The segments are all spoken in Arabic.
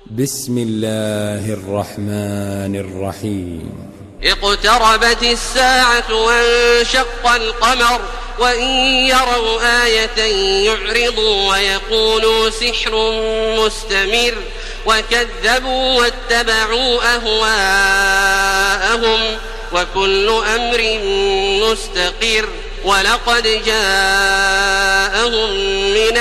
بسم الله الرحمن الرحيم. اقتربت الساعة وانشق القمر وإن يروا آية يعرضوا ويقولوا سحر مستمر وكذبوا واتبعوا أهواءهم وكل أمر مستقر ولقد جاءهم من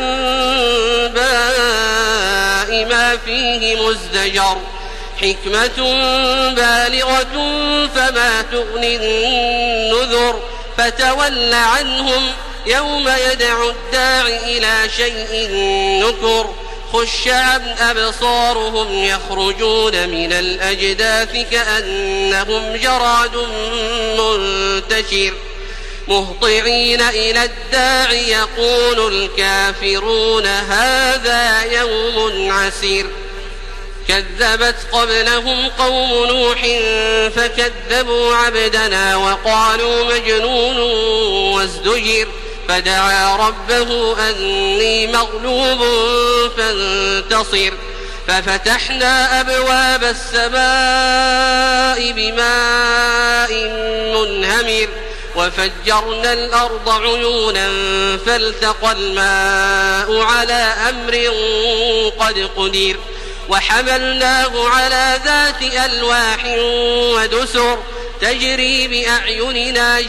الأنباء ما فيه مزدجر حكمة بالغة فما تغني النذر فتول عنهم يوم يدعو الداع إلى شيء نكر خش عن أبصارهم يخرجون من الأجداث كأنهم جراد منتشر مهطعين إلى الداع يقول الكافرون هذا يوم عسير كذبت قبلهم قوم نوح فكذبوا عبدنا وقالوا مجنون وازدجر فدعا ربه أني مغلوب فانتصر ففتحنا أبواب السماء بماء منهمر وفجرنا الأرض عيونا فالتقى الماء على أمر قد قدر وحملناه على ذات ألواح ودسر تجري بأعيننا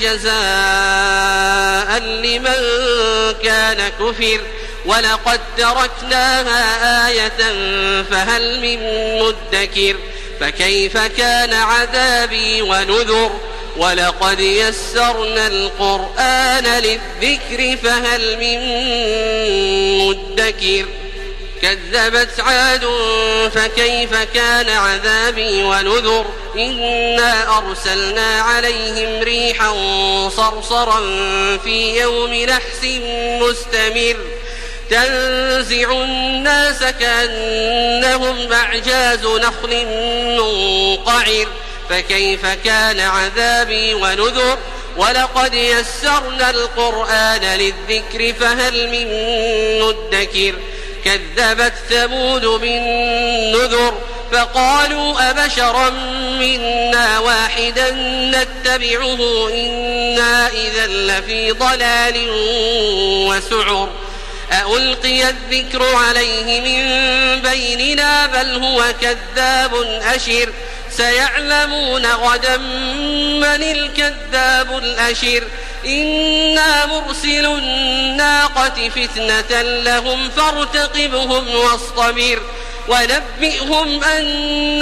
جزاء لمن كان كفر ولقد تركناها آية فهل من مدكر فكيف كان عذابي ونذر ولقد يسرنا القرآن للذكر فهل من مدكر كذبت عاد فكيف كان عذابي ونذر إنا أرسلنا عليهم ريحا صرصرا في يوم نحس مستمر تنزع الناس كأنهم أعجاز نخل منقعر فكيف كان عذابي ونذر ولقد يسرنا القرآن للذكر فهل من مدكر كذبت ثمود بالنذر فقالوا أبشرا منا واحدا نتبعه إنا إذا لفي ضلال وسعر ألقي الذكر عليه من بيننا بل هو كذاب أشر سيعلمون غدا من الكذاب الأشر إنا مرسل الناقة فتنة لهم فارتقبهم واصطبر ونبئهم أن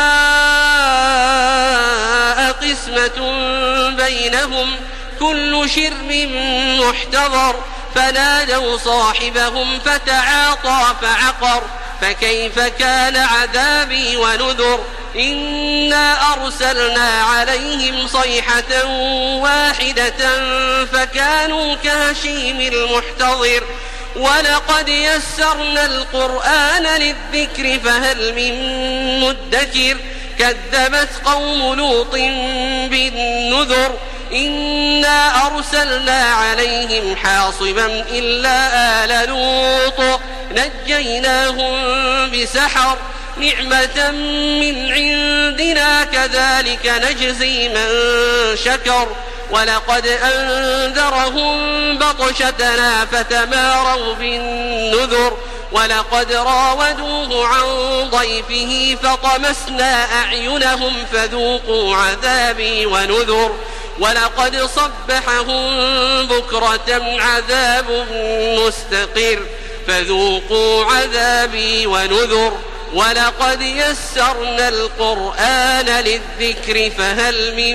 الماء قسمة بينهم كل شرب محتضر فنادوا صاحبهم فتعاطى فعقر فكيف كان عذابي ونذر إنا أرسلنا عليهم صيحة واحدة فكانوا كهشيم المحتضر ولقد يسرنا القرآن للذكر فهل من مدكر كذبت قوم لوط بالنذر إنا أرسلنا عليهم حاصبا إلا آل لوط نجيناهم بسحر نعمة من عندنا كذلك نجزي من شكر ولقد أنذرهم بطشتنا فتماروا بالنذر ولقد راودوه عن ضيفه فطمسنا أعينهم فذوقوا عذابي ونذر ولقد صبحهم بكرة عذاب مستقر فذوقوا عذابي ونذر ولقد يسرنا القرآن للذكر فهل من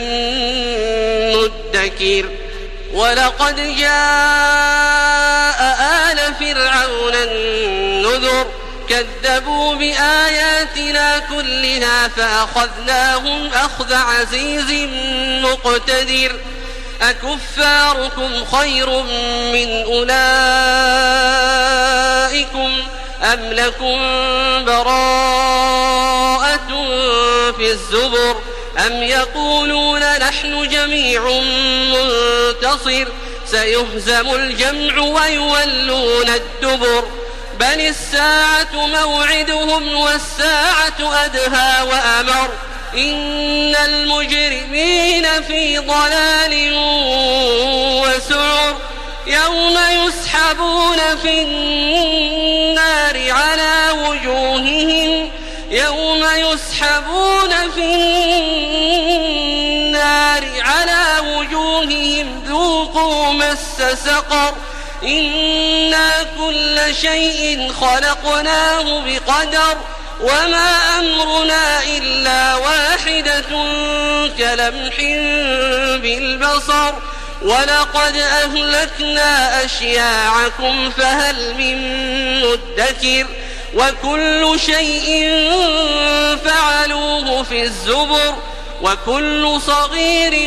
مدكر ولقد جاء آل فرعون النذر كذبوا بآياتنا كلها فأخذناهم أخذ عزيز مقتدر أكفاركم خير من أولئكم أم لكم براءة في الزبر أم يقولون نحن جميع منتصر سيهزم الجمع ويولون الدبر بل الساعة موعدهم والساعة أدهى وأمر إن المجرمين في ضلال وسعر يوم يسحبون في النار على وجوههم ذوقوا مس سقر إنا كل شيء خلقناه بقدر وما أمرنا إلا واحدة كلمح بالبصر ولقد أهلكنا أشياعكم فهل من مدكر وكل شيء فعلوه في الزبر وكل صغير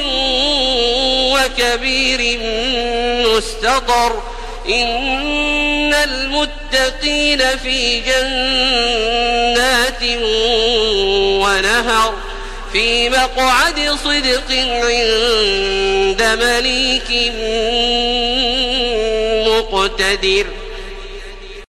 وكبير مستطر إن المتقين في جنات ونهر في مقعد صدق عند مليك مقتدر.